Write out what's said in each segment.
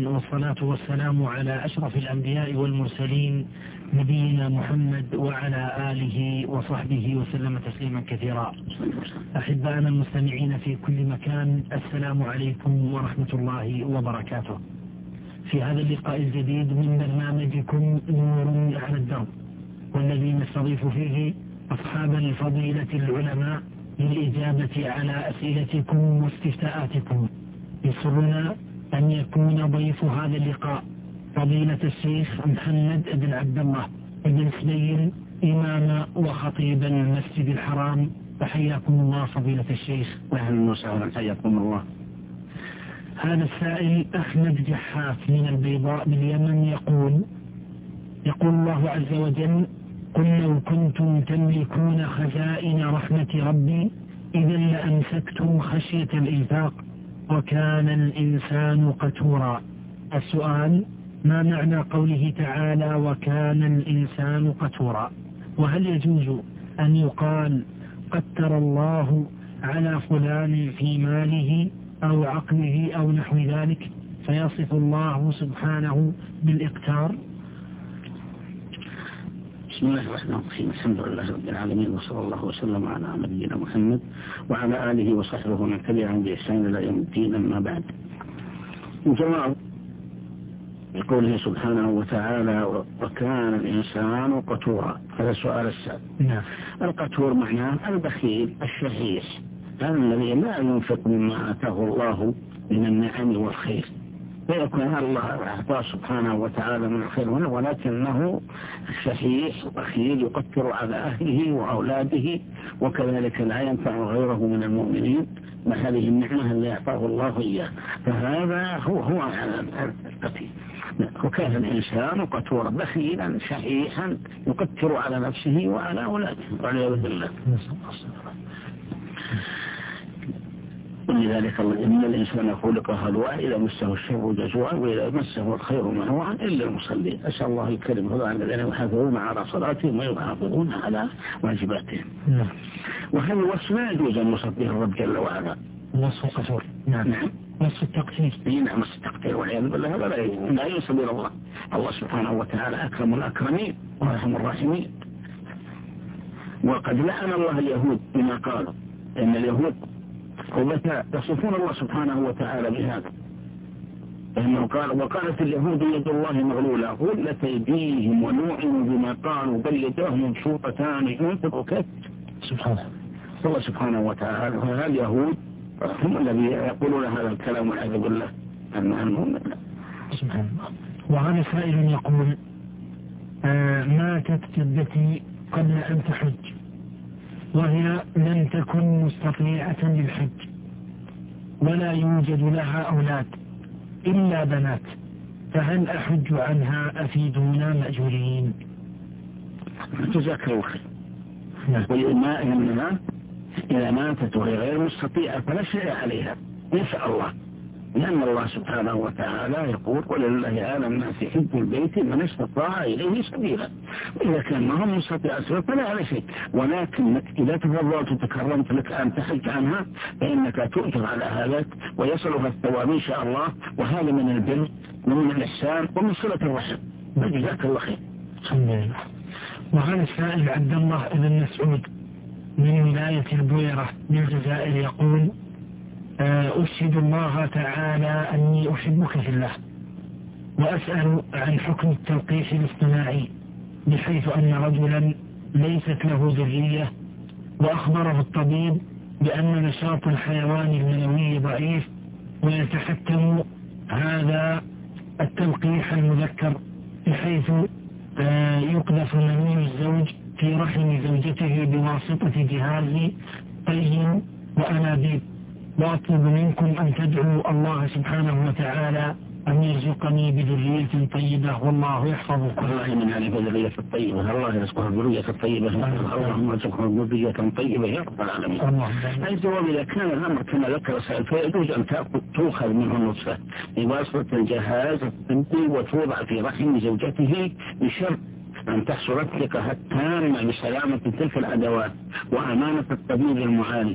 والصلاة والسلام على أشرف الأنبياء والمرسلين نبينا محمد وعلى آله وصحبه وسلم تسليما كثيرا. أحبائنا المستمعين في كل مكان، السلام عليكم ورحمة الله وبركاته. في هذا اللقاء الجديد من برنامجكم نور على الدرب، والذي نستضيف فيه أصحاب الفضيلة العلماء للإجابة على أسئلتكم واستفتاءاتكم. يسرنا أن يكون ضيف هذا اللقاء فضيلة الشيخ محمد بن عبد الله بن سليم، إمام وخطيب المسجد الحرام. فحياكم الله فضيلة الشيخ. أهلا وسهلا، حياكم الله. هذا السائل أحمد جحاف من البيضاء باليمن يقول الله عز وجل: قل لو كنتم تملكون خزائن رحمة ربي إذا لأمسكتم خشية الإنفاق وكان الإنسان قتورا. السؤال: ما معنى قوله تعالى وكان الإنسان قتورا؟ وهل يجوز أن يقال قتر الله على فلان في ماله أو عقله أو نحو ذلك فيصف الله سبحانه بالإقتار؟ بسم الله الرحمن الرحيم، الحمد لله رب العالمين، وصلى الله وسلم على نبينا محمد وعلى آله وصحبه ومن تبعهم بإحسان إلى يوم الدين. أما بعد، الجواب بقوله سبحانه وتعالى وكان الإنسان قتورا. هذا سؤال السائل. القتور معناه البخيل الشحيح، هذا الذي لا ينفق مما آتاه الله من النعم والخير، فيكون الله أعطاه سبحانه وتعالى من الخير هنا، ولكنه شحيح وبخيل يقتر على أهله وأولاده، وكذلك لا ينفع غيره من المؤمنين بهذه النعمة اللي أعطاه الله إياه. فهذا هو القتيل. وكان الإنسان قتورا بخيلا شحيحا يقتر على نفسه وعلى أولاده والعياذ بالله. ولذلك إن الإنسان خلق هلوعا إذا مسه الشر جزوعا وإذا مسه الخير منوعا إلا المصلين. أسأل الله الكريم هذا الذين يحافظون على صلاتهم ويحافظون على واجباتهم. وهذا وصف لا يجوز أن نصف به الرب جل وعلا. وصف القتور. نعم. وصف التقتير. نعم، وصف التقتير والعياذ بالله. هذا لا ينسب إلى الله. الله سبحانه وتعالى أكرم الأكرمين وأرحم الراحمين. وقد لعن الله اليهود بما قالوا إن اليهود يصفون الله سبحانه وتعالى بهذا، لأنه قال وقالت اليهود يد الله مغلولة غلت أيديهم ولعنوا بما قالوا بل يداه مبسوطتان ينفق كيف. سبحانه الله سبحانه وتعالى. وهذا اليهود هم الذين يقولون هذا الكلام والعياذ بالله أنهم سبحان الله. وهذا سائل يقول: ماتت جدتي قبل أن تحج وهي لم تكن مستطيعة للحج ولا يوجد لها أولاد إلا بنات، فهل أحج عنها أفيدونا مأجورين؟ جزاك الله خير. إنما إذا ماتت وهي غير مستطيعة فلا شيء عليها إن شاء الله، لأن الله سبحانه وتعالى يقول ولله على الناس حج البيت من استطاع إليه سبيلا، وإذا كان ما هم مستطيع فلا على شيء. ولكنك إذا تفضلت وتكرمت لك أن تحج عنها فإنك تؤجر على هذا ويصلها الثواب إن شاء الله، وهذا من البر ومن الإحسان ومن صلة الرحم. جزاك الله خير. الحمد لله. وهذا السائل عبد الله بن مسعود من ولاية البويرة بالجزائر يقول: أشهد الله تعالى أني أحبك في الله، وأسأل عن حكم التلقيح الاصطناعي، بحيث أن رجلا ليست له ذرية وأخبره الطبيب بأن نشاط الحيوان المنوي ضعيف، ويتحتم هذا التلقيح المذكر بحيث يقذف مني الزوج في رحم زوجته بواسطة جهاز طي وأنابيب، وأطلب منكم أن تدعوا الله سبحانه وتعالى أن يرزقني بذرية طيبة والله يحفظك. الله من هذه الذرية الطيبة، الله يرزقها الذرية الطيبة، اللهم ارزقها ذرية طيبة يا رب العالمين. الجواب: إذا كان الأمر كما ذكر السائل فيجوز أن تؤخذ منه النطفة بواسطة الجهاز الطبي وتوضع في رحم زوجته بشرط أن تحصل الثقة التامة بسلامة تلك الأدوات وأمانة الطبيب المعالج،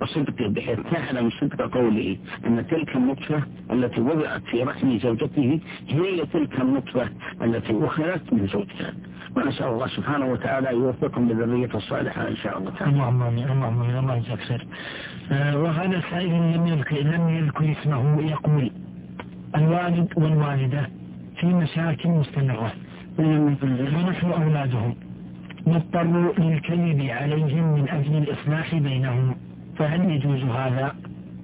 وصدقه بحيث تعلم صدق قوله أن تلك النطفة التي وضعت في رحم زوجته هي تلك النطفة التي أخذت من زوجها. ونسأل الله سبحانه وتعالى يوفقكم بذرية الصالحة إن شاء الله تعالى. اللهم آمين. اللهم آمين. الله يجزاك خير. وهذا سائل لم يذكر اسمه يقول: الوالد والوالدة في مشاكل مستمرة ونحن أولادهم نضطر للكذب عليهم من أجل الإصلاح بينهم، فهل يجوز هذا؟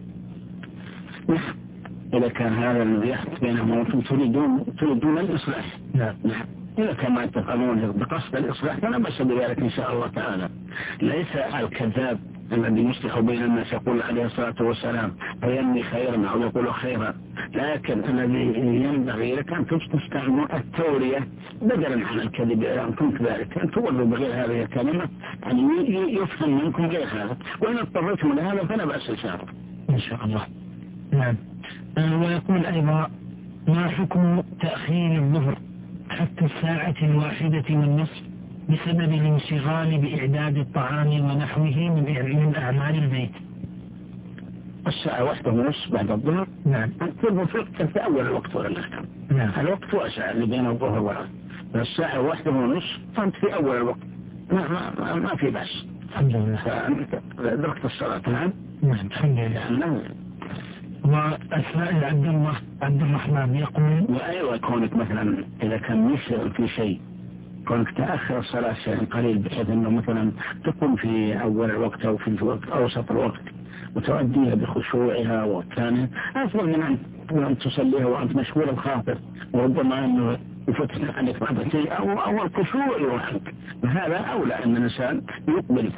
إذا كان هذا الذي يحدث بينهم وأنتم تريدون الإصلاح، نعم، إذا كان ما تفعلون بقصد الإصلاح فلا بأس بذلك إن شاء الله تعالى. ليس الكذاب الذي يصلح بين الناس يقول عليه الصلاة والسلام فينمي خيرا أو يقول خيرا، لكن الذي ينبغي لك أن تستعمل التورية بدلا عن الكذب أن كنت ذلك، أن تولوا بغير هذه الكلمة يعني يفهم منكم غير هذا، وإن اضطرتم لهذا فلا بأس إن شاء الله. نعم. ويقول أيضا: ما حكم تأخير الظهر حتى الساعة 1:30 بسبب الانشغال بإعداد الطعام ونحوه من أعمال البيت؟ الساعة 1:30 بعد الظهر، نعم، تكون في أول الوقت ولا الآخر. نعم، الوقت واسع اللي بين الظهر والعصر، الساعة 1:30 فأنت في أول الوقت، ما في بأس. الحمد لله. فأنت أدركت الصلاة. نعم، الحمد لله. والسائل عبد الرحمن يقول: وأيوة كونك مثلا إذا كان يشتغل في شيء، كونك تأخر الصلاة شيء قليل بحيث أنه مثلا تكون في أول الوقت أو في أوسط الوقت وتؤديها بخشوعها وكانها أفضل من أن تصليها وأنت مشغول الخاطر، وربما أنه يفتح عليك بعض شيء أو الخشوع يروحك. هذا أولى أن الإنسان يقبل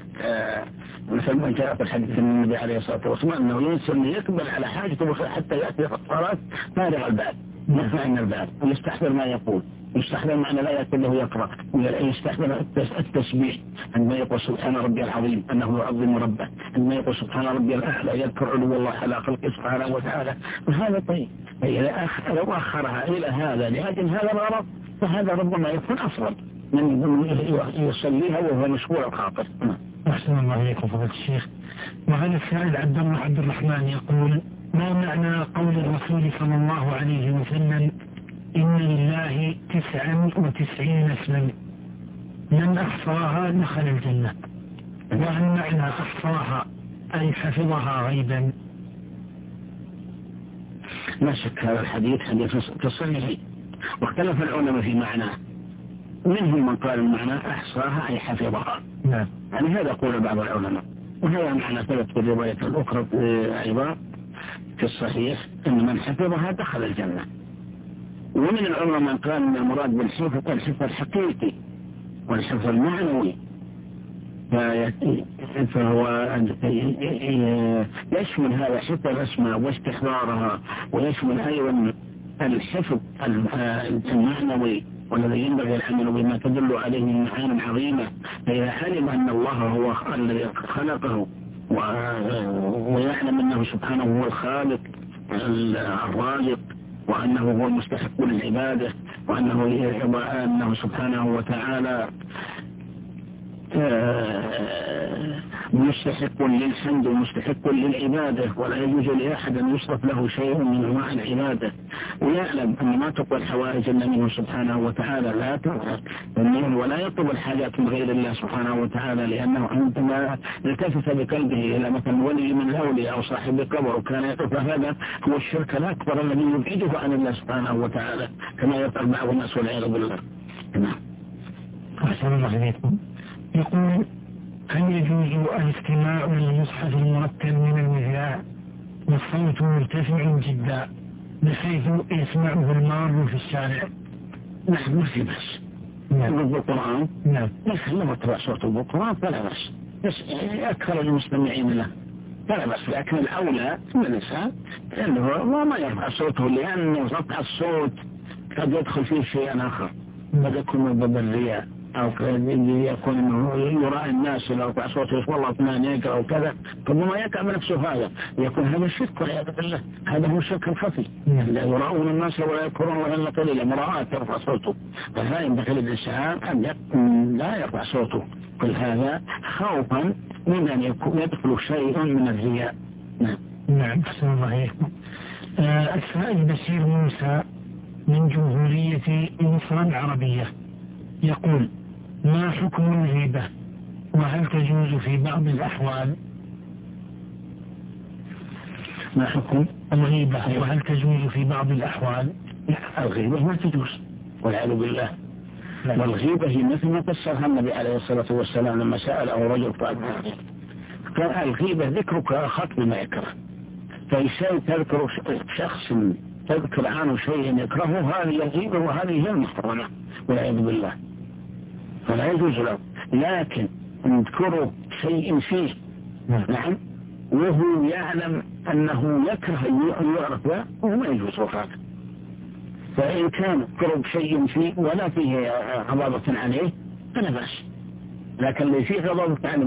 مثل ما جاء في الحديث من النبي عليه الصلاة والسلام أنه الإنسان يقبل على حاجته حتى يأتي الصلاة فارغ البال مطمئن البال، ويستحضر ما يقول، يستحضر معنى لا يكون له يقرأ، يستحضر التسبيح عندما يقول سبحان ربي العظيم أنه يعظم ربه، عندما يقول سبحان ربي الأعلى يذكر علو الله على خلقه سبحانه وتعالى. وهذا طيب. لو أخرها إلى هذا لأجل هذا الغرض فهذا ربما يكون أفضل من يصليها وهو مشغول الخاطر. أحسن الله إليكم فضيلة الشيخ. وهذا السائل عبد الرحمن يقول: ما معنى قول الرسول صلى الله عليه وسلم: إن لله 99 اسما من أحصاها دخل الجنة؟ وهل معنى أحصاها أي حفظها غيبا؟ لا شك هذا الحديث حديث تصنيعي، واختلف العلماء في معناه. منهم من قال المعنى أحصاها أي حفظها، نعم، يعني هذا قول بعض العلماء، وهذا معنى ثبت في الرواية الأخرى أيضا في الصحيح أن من حفظها دخل الجنة. ومن العلماء من قال أن المراد بالحفظ الحفظ الحقيقي والحفظ المعنوي، فهو يشمل هذا حفظ الأسماء واستحضارها، ويشمل أيضا الحفظ المعنوي والذي ينبغي العمل بما تدل عليه من معاني عظيمة. فإذا علم أن الله هو الذي خلقه ويعلم أنه سبحانه هو الخالق الرازق، وأنه هو المستحق للعبادة، وأنه سبحانه وتعالى مستحق للحمد ومستحق للعبادة، ولا يجوز لأحد أن يصرف له شيء من أنواع العبادة، ويعلم أن ما تقوى الحوائج إلا منه سبحانه وتعالى لا تقوى، ولا يطلب الحاجات من غير الله سبحانه وتعالى، لأنه عندما التفت بقلبه إلى مثلا ولي من الأولياء أو صاحب قبر وكان يقف، هذا هو الشرك الأكبر الذي يبعده عن الله سبحانه وتعالى كما يفعل بعض الناس والعياذ بالله. أحسن الله إليكم. يقول: هل يجوز الاستماع للمصحف المرتب من المذياع والصوت مرتفع جدا بحيث يسمعه المار في الشارع؟ نعم، ما في بس. بالقرآن، نعم، لما تبع صوت بالقرآن فلا بس، أكثر المستمعين له فلا بس، لكن الأولى من الإنسان أنه ما يرفع صوته، لأنه رفع الصوت قد يدخل فيه شيء آخر، قد يكون من ضمن الرياء، أو يكون أنه يرى الناس لو رفع صوته والله فلان يقرأ وكذا، ربما يقع بنفسه هذا، يكون هذا الشرك والعياذ بالله، هذا هو الشرك الخفي. لا يراؤون الناس ولا يذكرون ولا قليلا، مراءة يرفع صوته، فلا ينبغي للإنسان أن لا يرفع صوته، كل هذا خوفا من أن يدخل شيء من الرياء. نعم أحسن الله إليكم. السائل بشير موسى من جمهورية مصر العربية يقول: ما حكم الغيبة وهل تجوز في بعض الأحوال؟ ما حكم الغيبة وهل تجوز في بعض الأحوال؟ الغيبة ما تجوز والعياذ بالله. والغيبة هي مثل ما فسرها النبي عليه الصلاة والسلام لما سأله رجل قال الغيبة ذكرك أخاك بما يكره. فإنسان تذكر شخص تذكر عنه شيء يكرهه، هذه الغيبة وهذه هي المحرمة والعياذ بالله، فلا يجوز له. لكن نذكر شيء فيه نعم وهو يعلم أنه يكره يعرف له وهو ما يجوز وفاك. فإن كان قرب شيء فيه ولا فيه غضاضة عليه فلا بأس. لكن اللي فيه غضاضة عليه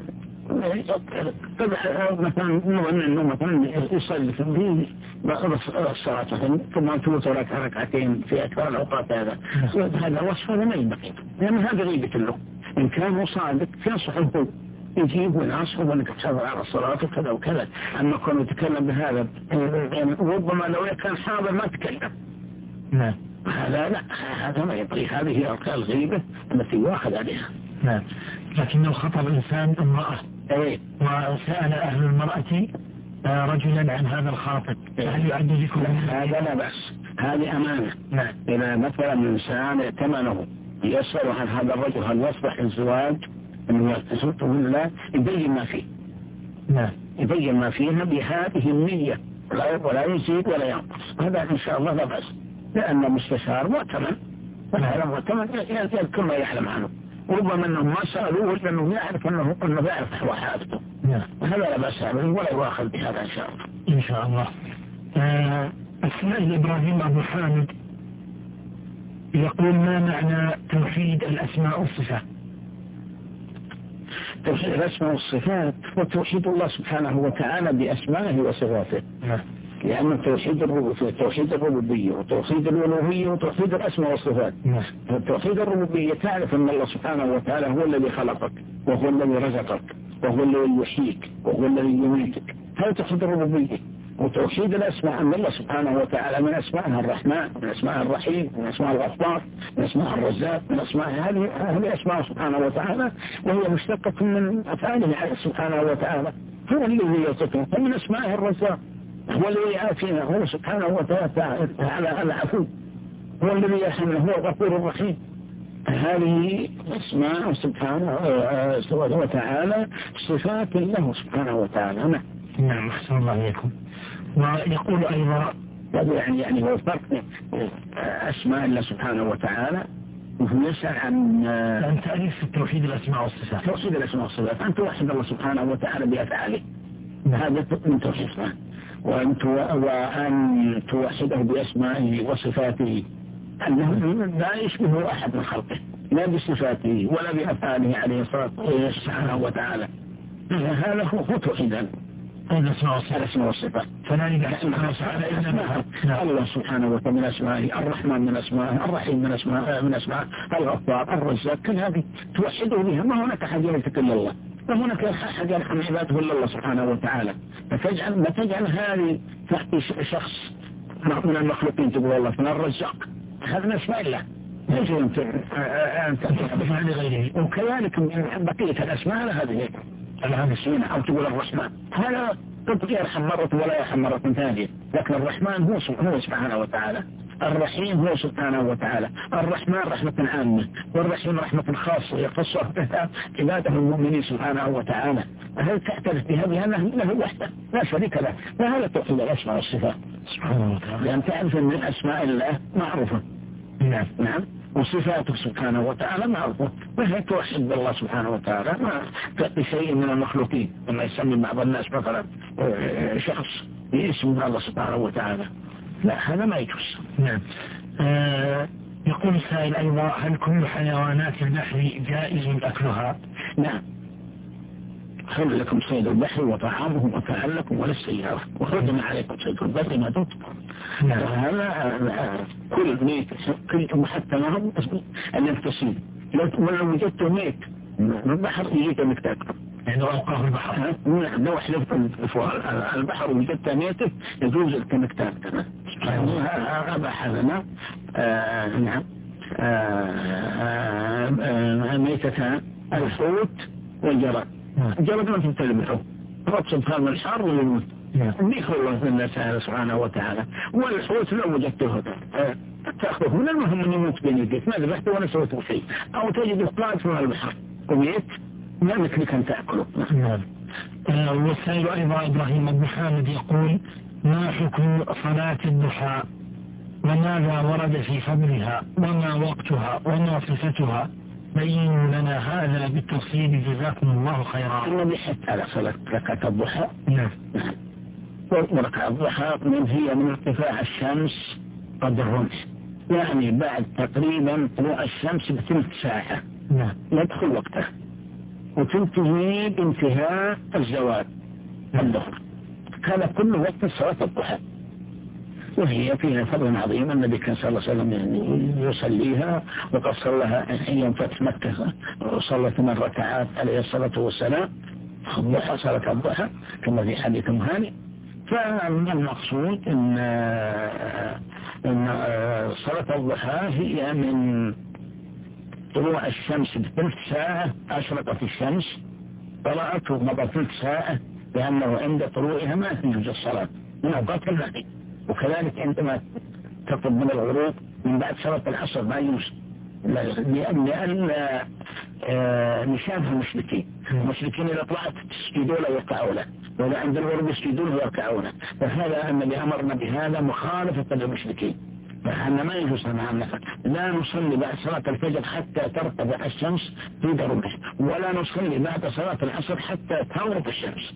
مثلا نظن أنه مثلا يصلي في الصلاة ثم توتر ركعتين في أكثر الأوقات، هذا وصف هذا ما ينبغي، لأن هذا غيبة له. إن كان صادق ينصحه يجيب ونعصه وانك تحافظ على الصلاة وكذا وكذا. أما كونه يتكلم بهذا يعني ربما لو كان حاضر ما تكلم. نعم هذا لا، هذا ما يبغي. هذه هي الغيبة التي واخذ عليها. نعم. لكنه خطب إنسان امرأة وسأل أهل المرأة رجلا عن هذا الخاطب، هل يعد ذكر؟ هذا لا بأس، هذه أمانة. نعم. إذا مثلا إنسان ائتمنه يسأل عن هذا الرجل هل يصلح الزواج أنه يتصلته ولا يبين ما فيه. نعم. يبين ما فيها بهذه النية ولا يزيد ولا ينقص. هذا إن شاء الله لا بأس، لأن مستشار مؤتمن ولا مؤتمن يذكر ما يعلم عنه، وربما أنهم ما سألوه لأنه يعرف أنه يعرف حوى حالته. هذا لا بأس ولا يواخذ بهذا إن شاء الله. إن شاء الله. السائل إبراهيم أبو حامد يقول: ما معنى توحيد الأسماء والصفات؟ توحيد الأسماء والصفات هو توحيد الله سبحانه وتعالى بأسمائه وصفاته. لأن توحيد الربوبية وتوحيد الألوهية وتوحيد الأسماء والصفات. توحيد الربوبية تعرف أن الله سبحانه وتعالى هو الذي خلقك وهو الذي رزقك وهو الذي يحييك وهو الذي يميتك، هذا توحيد الربوبية. وتوحيد الأسماء أن الله سبحانه وتعالى من أسمائها الرحمن، من أسمائها الرحيم، من أسمائها الغفار، من أسمائها الرزاق، من أسمائها هذه أسماء سبحانه وتعالى، وهي مشتقة من أفعاله سبحانه وتعالى. هو الذي يصفه، ومن أسمائها الرزاق هو الذي يعافينا، هو سبحانه وتعالى العفو، هو الذي يرحمنا، هو الغفور الرحيم. هذه أسماء سبحانه وتعالى صفات له سبحانه وتعالى. نعم أحسن الله إليكم. ويقول أيضا يعني هو فرق أسماء الله سبحانه وتعالى وهو يسأل عن تعريف توحيد الأسماء والصفات. توحيد الأسماء والصفات أن توحد الله سبحانه وتعالى بأفعاله، هذا من توحيد الله. وأن توحده بأسمائه وصفاته، أنه لا يشبه أحد من خلقه لا بصفاته ولا بأفعاله عليه الصلاة والسلام وتعالى. هذا هو توحيدا الأسماء والصفات. فلا يدعى سبحانه وتعالى إلا الله سبحانه وتعالى من أسمائه، الرحمن من أسمائه، الرحيم من أسمائه، الغفار، الرزاق، كل هذه توحده بها. ما هناك أحد يملك إلا الله، وهناك أحد يرحم عباده إلا الله سبحانه وتعالى. ما تجعل هذه تحت شخص من المخلوقين تقول الله من الرزاق، هذا من أسماء الله يجب أن تحدث عن غيره. وكذلك بقية الأسماء هذه الهامسين أو تقول الرحمن، هذا قد يرحم مرة ولا يرحم مرة ثانية، لكن الرحمن هو سبحانه وتعالى، الرحيم هو سبحانه وتعالى. الرحمن رحمة عامة والرحيم رحمة خاصة يخص بها عباده المؤمنين سبحانه وتعالى. هل تعترف بهذه له وحده لا شريك له؟ وهذا توحيد الأسماء والصفات سبحانه وتعالى، لأن تعرف أن الأسماء الله معروفة. نعم. وصفاته سبحانه وتعالى معروفة، وهي توحد بالله سبحانه وتعالى. ما تأتي شيء من المخلوقين لما يسمي بعض الناس مثلا شخص باسم الله سبحانه وتعالى، لا هذا ما يجوز. نعم. يقول السائل أيضا: هل كل حيوانات البحر جائز أكلها؟ نعم. خير لكم صيد البحر وطعامه متاعا لكم وللسيارة وحرم عليكم صيد البر ما دمتم. هذا كل ميت كل حتى ما هم الانفصيل، لو وجدت ميت من البحر يجيك انك تاكله، يعني أوقاه البحر. لو حلفت البحر وجدت ميتة يجوز انك تاكله. أباح لنا نعم ميتتان الحوت والجراد. الجراد ما تنتبهه رب سبحانه الحار والموت بيخل الله سبحانه وتعالى. والحوت لو وجدته تأخذه من المهم أن يموت بين يديك ما ذبحته ولا سويته شيء أو تجد قائد في البحر وميت ما مثلك أن تأكله. والسائل أيضا إبراهيم بن حامد يقول ما حكم صلاة الضحى وماذا ورد في فضلها وما وقتها وما صفتها؟ بينوا لنا هذا بالتفصيل جزاكم الله خيرا. النبي حث على صلاة ركعة الضحى. نعم. وركعة الضحى هي من ارتفاع الشمس قد الرمح يعني بعد تقريبا طلوع الشمس بثلث ساعة. نعم. يدخل وقته وتنتهي بانتهاء الزوال الظهر. هذا كله وقت صلاة الضحى وهي فيها فضل عظيم. النبي كان صلى الله عليه وسلم يعني يصليها وقد صلىها حين فتح مكة وصلى 8 ركعات عليه الصلاة والسلام الضحى صلاة الضحى كما في حديث هاني. فالمقصود إن صلاة الضحى هي من طلوع الشمس بثلث ساعة أشرقت الشمس طلعت ومضى ثلث ساعة لأنه عند طلوعها ما تنجز الصلاة من أوقات النهي. وكذلك عندما تطلب من الغروب من بعد صلاة العصر ما يوجد لأن نشابه المشركين إذا طلعت تسجدوا له يركعوا له وإذا عند الغروب يسجدوا له يركعوا له. فهذا النبي أمرنا بهذا مخالفة للمشركين. فإحنا ما يجوز لنا لا نصلي بعد صلاة الفجر حتى ترتفع الشمس في غروبها ولا نصلي بعد صلاة العصر حتى تغرب الشمس.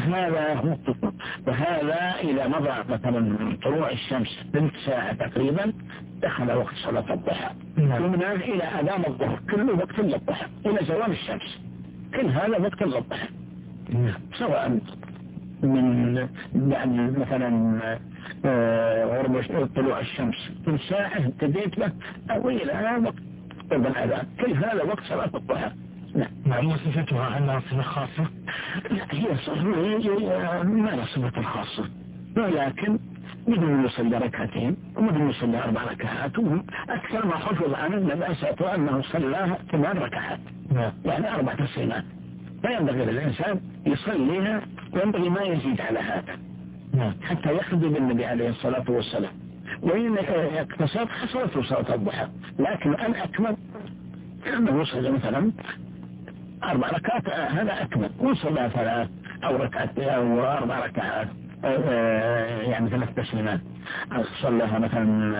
فهذا إذا مضى مثلا طلوع الشمس ثلث ساعة تقريبا دخل وقت صلاة الضحى. ومن هذا إلى أذان الظهر كله وقت للضحى إلى زوال الشمس كل هذا وقت للضحى سواء من بعد مثلا غرب طلوع الشمس ثلث ساعة ابتديت له أو إلى وقت قرب الأذان كل هذا وقت صلاة الضحى. نعم. وصفتها أنها صفة خاصة؟ لا هي صفة ما لها صفة خاصة ولكن بدون يصلي ركعتين ومدن يصلي 4 ركعات أكثر ما حفظ عن النبي أنه صلاها 8 ركعات يعني 4 تسليمات. فينبغي للإنسان يصليها وينبغي ما يزيد على هذا حتى يخدم النبي عليه الصلاة والسلام. وإن اقتصاد حصلت صلاة الضحى لكن الأكمل أنه يصلي مثلا 4 ركعات هذا أكمل وصلى 3 أو ركعتين أو 4 ركعات يعني 3 تسليمات صلىها مثلا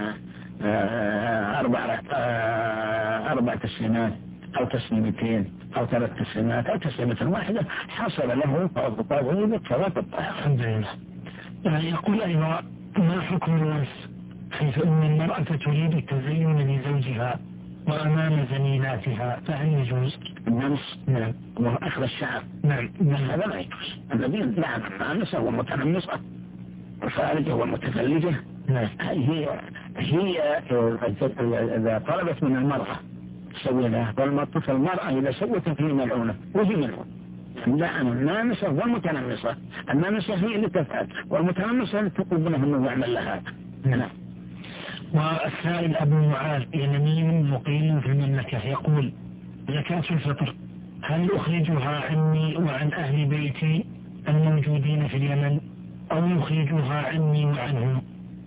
4 تسليمات أو تسليمتين أو 3 تسليمات أو تسليمة واحدة حصل له فضيلة صلاة الضحى. الحمد لله. يقول أيضا ما حكم الونس حيث أن المرأة تريد التزين لزوجها وأمام زميلاتها فهل يجوز؟ النمس نعم وأخذ الشعر نعم هذا لا يجوز. الذي نعم النمس هو المتنمصة والخارجة والمتفلجة. نعم. هي إذا طلبت من المرأة تسوي لها فالمرأة إذا سوت فيه ملعونة وهي ملعونة. لا النامسة والمتنمصة. النامسة هي اللي تفعل والمتنمصة اللي تطلب منها أنه يعمل لها. نعم. والسائل أبو معاذ يمني مقيم في المملكة يقول زكاة الفطر هل أخرجها عني وعن أهل بيتي الموجودين في اليمن أو يخرجها عني وعنهم؟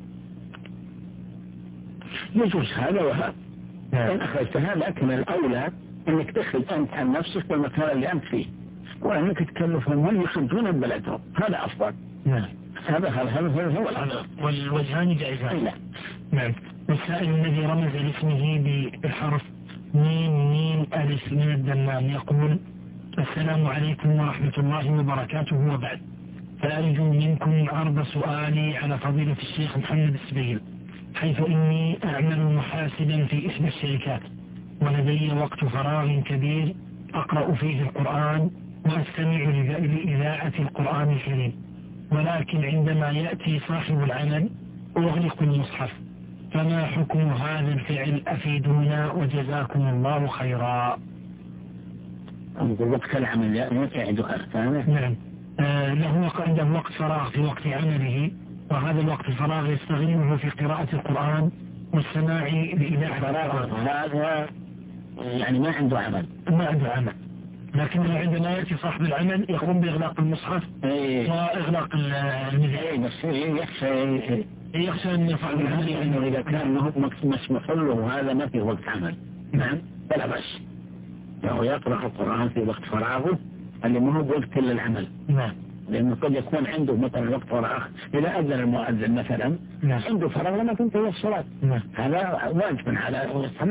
يجوز هذا وهذا. إن أخرجتها لكن الأولى أنك تخرج أنت عن نفسك والمكان اللي أنت فيه وأنك تكلفهم هم يخرجون بلدهم هذا أفضل. هذا هو الأفضل والوجهان جائزان. نعم. والسائل الذي رمز لاسمه بحرف ميم ألف من الدمام يقول السلام عليكم ورحمة الله وبركاته وبعد فأرجو منكم عرض سؤالي على فضيلة الشيخ محمد السبيل حيث إني أعمل محاسبا في إحدى الشركات ولدي وقت فراغ كبير أقرأ فيه القرآن وأستمع لإذاعة القرآن الكريم ولكن عندما يأتي صاحب العمل أغلق المصحف فما حكم هذا الفعل أفيدونا وجزاكم الله خيرا. وقت العمل يعدها ثانية. نعم. له عنده وقت فراغ في وقت عمله، وهذا الوقت الفراغ يستغله في قراءة القرآن والسماع لإذاعة فراغ هذا يعني ما عنده عمل، لكنه عندما يأتي صاحب العمل يقوم بإغلاق المصحف وإغلاق المذياع، بس يخشى أن صاحب العمل أنه إذا كان له مسموح له هذا ما في وقت عمل. نعم فلا بأس له يقرأ القرآن في وقت فراغه اللي ما هو وقت للعمل. نعم. لأنه قد يكون عنده مثلا وقت فراغ إذا أذن المؤذن مثلا عنده فراغ لما تنتهي الصلاة، هذا واجب على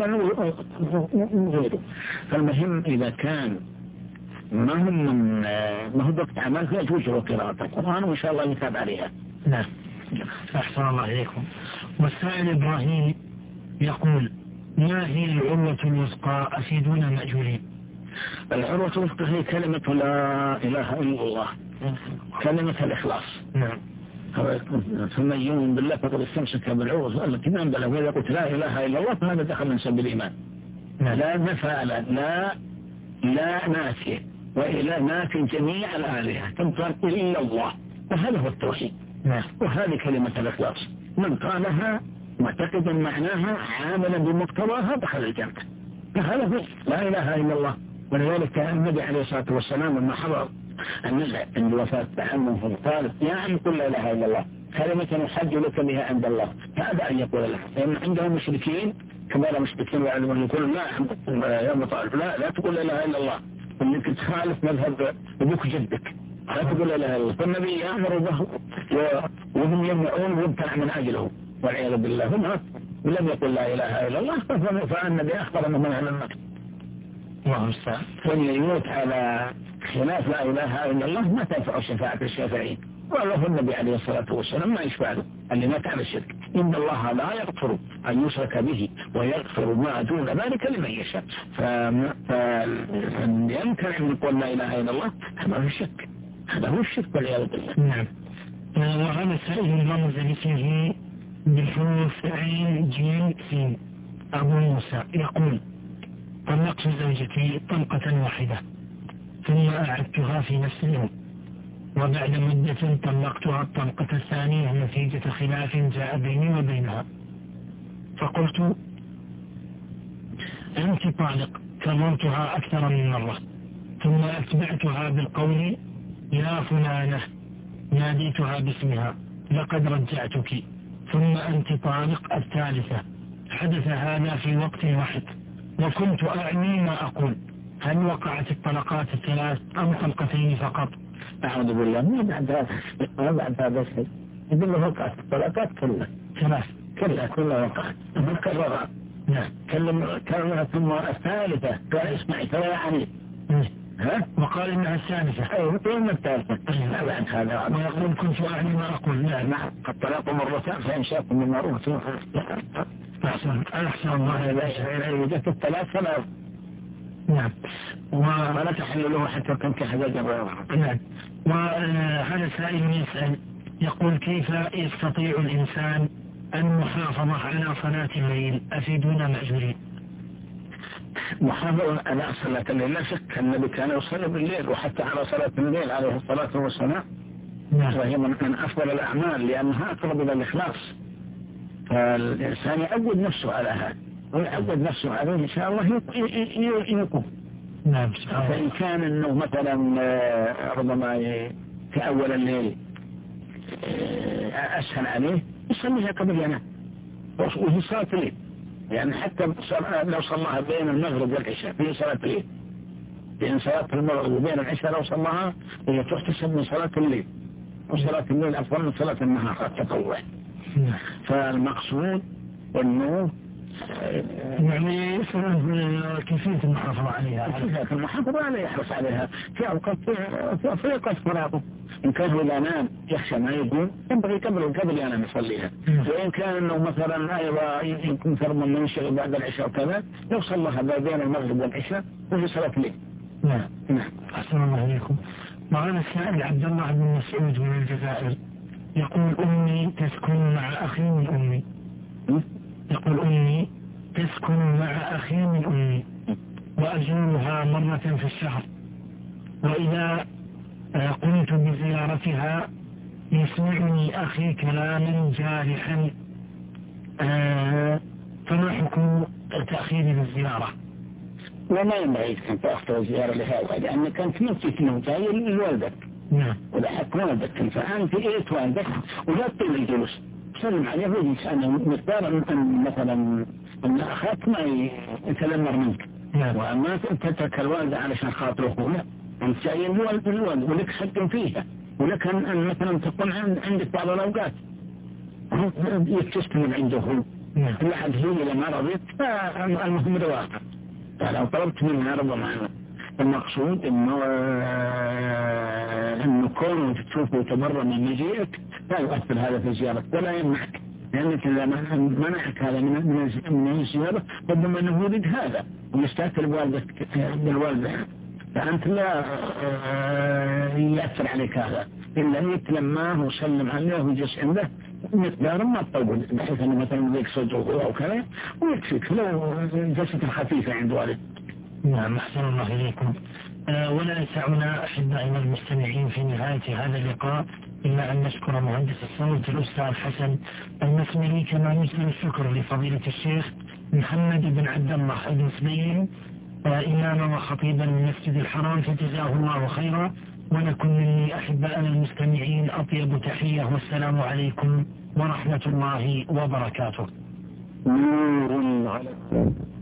غيره. فالمهم إذا كان ما هو وقت عمل فيجوز له قراءة القرآن وإن شاء الله يتابع عليها. نعم. أحسن الله إليكم. والسائل إبراهيم يقول: ما هي العروة الوثقى؟ أفيدونا مأجورين. العروة الوثقى هي كلمة لا إله إلا الله، كلمة الإخلاص. نعم. ثم يؤمن بالله فقد استمسك بالعروة التي ما انبلغ. وإذا قلت لا إله إلا الله فهذا دخل من سبيل الإيمان. نعم. لا نفعل لا نافية، وإلى نافي جميع الآلهة تمطر إلا الله، وهذا هو التوحيد. نعم. وهذه كلمة الإخلاص، من قالها معتقدا معناها عاملا بمقتضاها دخل الجنة. فهذا هو لا إله إلا الله. ولذلك النبي عليه الصلاة والسلام لما حضر النزع عند وفاة عمه قال: يا عم قل لا إله إلا الله، كلمة نحج لك بها عند الله، هذا أن يقول لها. لأن عندهم مشركين كبار مشركين وعلمهم يقولون لا يا أبو طالب لا تقول لا إله إلا الله، انك تخالف مذهب ابوك جدك، لا تقول لا اله الا الله. فالنبي يأمر به وهم يمنعون ويمتنع من اجله والعياذ بالله. هم لم يقل لا اله الا الله، فالنبي اخبر انه من اهل النار. فاللي يموت على خلاف لا اله الا الله ما تنفع شفاعة الشافعين، والله النبي عليه الصلاة والسلام ما يشفع له اللي مات على الشرك. إن الله لا يغفر أن يشرك به ويغفر ما دون ذلك لمن يشاء. فيمكن أن يقول لا إله إلا الله، هذا هو الشرك، هذا هو الشرك والعياذ بالله. نعم. وهذا سائل رمز لاسمه بالحروف عين جيم سين أبو موسى يقول: طلقت زوجتي طلقة واحدة ثم أعدتها في نفس اليوم، وبعد مدة طلقتها الطلقة الثانية نتيجة خلاف جاء بيني وبينها، فقلت: أنت طالق. كررتها أكثر من مرة، ثم أتبعتها بالقول: يا فلانة، ناديتها باسمها: لقد رجعتك. ثم أنت طالق الثالثة. حدث هذا في وقت واحد، وكنت أعني ما أقول. هل وقعت الطلقات الثلاث أم طلقتين فقط؟ أعوذ بالله. ما بعد هذا الشيء يقول وقعت الطلقات كلها وقعت مكررة. نعم. كلمة ثم الثالثة قال: اسمعي ترى يعني وقال إنها الثالثة. أيوة ثم الثالثة. لا بعد هذا. ويقول: كنت أعني ما أقول. نعم. الطلاق مرتين فإن شاءكم من معروف. أحسن الله. إذا جت الثلاث فلا. نعم. ولا تحل له حتى تنكح زوجها. نعم. وهذا سائل يسأل يقول: كيف يستطيع الإنسان المحافظة على صلاة الليل؟ أفيدونا مأجورين. محافظة على صلاة الليل لا شك النبي كان يصلي بالليل، وحتى على صلاة الليل عليه الصلاة والسلام. نعم. وهي من أفضل الأعمال لأنها أقرب إلى الإخلاص. فالإنسان يعود نفسه على هذا، ويعود نفسه عليه إن شاء الله يقوم. نعم. فإن كان أنه مثلا ربما في أول الليل أسهل عليه يصليها قبل ينام، وهي صلاة الليل. يعني حتى لو صلاها بين المغرب والعشاء في صلاة الليل، بين صلاة المغرب وبين العشاء لو صلاها هي تحتسب من صلاة الليل، وصلاة الليل أفضل من صلاة النهار التطوع. فالمقصود أنه يعني كيفية المحافظة عليها. كيفية المحافظة عليها، يحرص عليها في أوقات فراغه. إن كان إذا نام يخشى ما يقوم ينبغي قبل ينام يصليها. وإن كان أنه مثلا أيضا يمكن فرما من ينشغل بعد العشاء وكذا لو صلىها بين المغرب والعشاء وفي صلاة الليل. نعم. أحسن الله عليكم. معنا السائل عبد الله بن مسعود من الجزائر يقول: أمي تسكن مع أخي من أمي. يقول: أمي تسكن مع أخي من أمي، وأزورها مرة في الشهر، وإذا قمت بزيارتها يسمعني أخي كلاما جارحا، فما حكم تأخيري بالزيارة؟ وما ينبغي أن تأخذ زيارة لهذا، لأنك أنت نسيت أنه جاي لوالدك. نعم. ولا حق والدك، فأنت إيت والدك ولا تطيل الجلوس، سلم عليه ويجلس. أنا مقدار مثلا أن أخاك ما يتلمر منك. نعم. وأما تترك الوالد علشان خاطره، لا، أنت جاي الوالد ولك حق فيها، ولك أن مثلا تكون عندك بعض الأوقات يتستمر عنده هو. نعم. كل أحد هي لما رضيت المهم رواقع. فلو طلبت منها ربما المقصود انه كونه تشوفه وتبرر من مجيئك لا يؤثر هذا في زيارتك ولا يمنعك، لانك اذا منعك هذا من الزياره ربما انه يريد هذا ويستاثر بالوالده، فانت لا يأثر عليك هذا الا يتلماه وسلم عليه ويجلس عنده مقدار ما تطول، بحيث انه مثلا يك صدره او كذا ويكفيك لو جلسة خفيفه عند والد. نعم، أحسن الله إليكم. ولا يسعنا أحبائنا المستمعين في نهاية هذا اللقاء إلا أن نشكر مهندس الصوت الأستاذ حسن المسمري، كما نسأل الشكر لفضيلة الشيخ محمد بن عبد الله بن سليم إماما وخطيبا من المسجد الحرام، فجزاه الله خيرا. ولكم مني أحبائنا المستمعين أطيب تحية، والسلام عليكم ورحمة الله وبركاته. نور على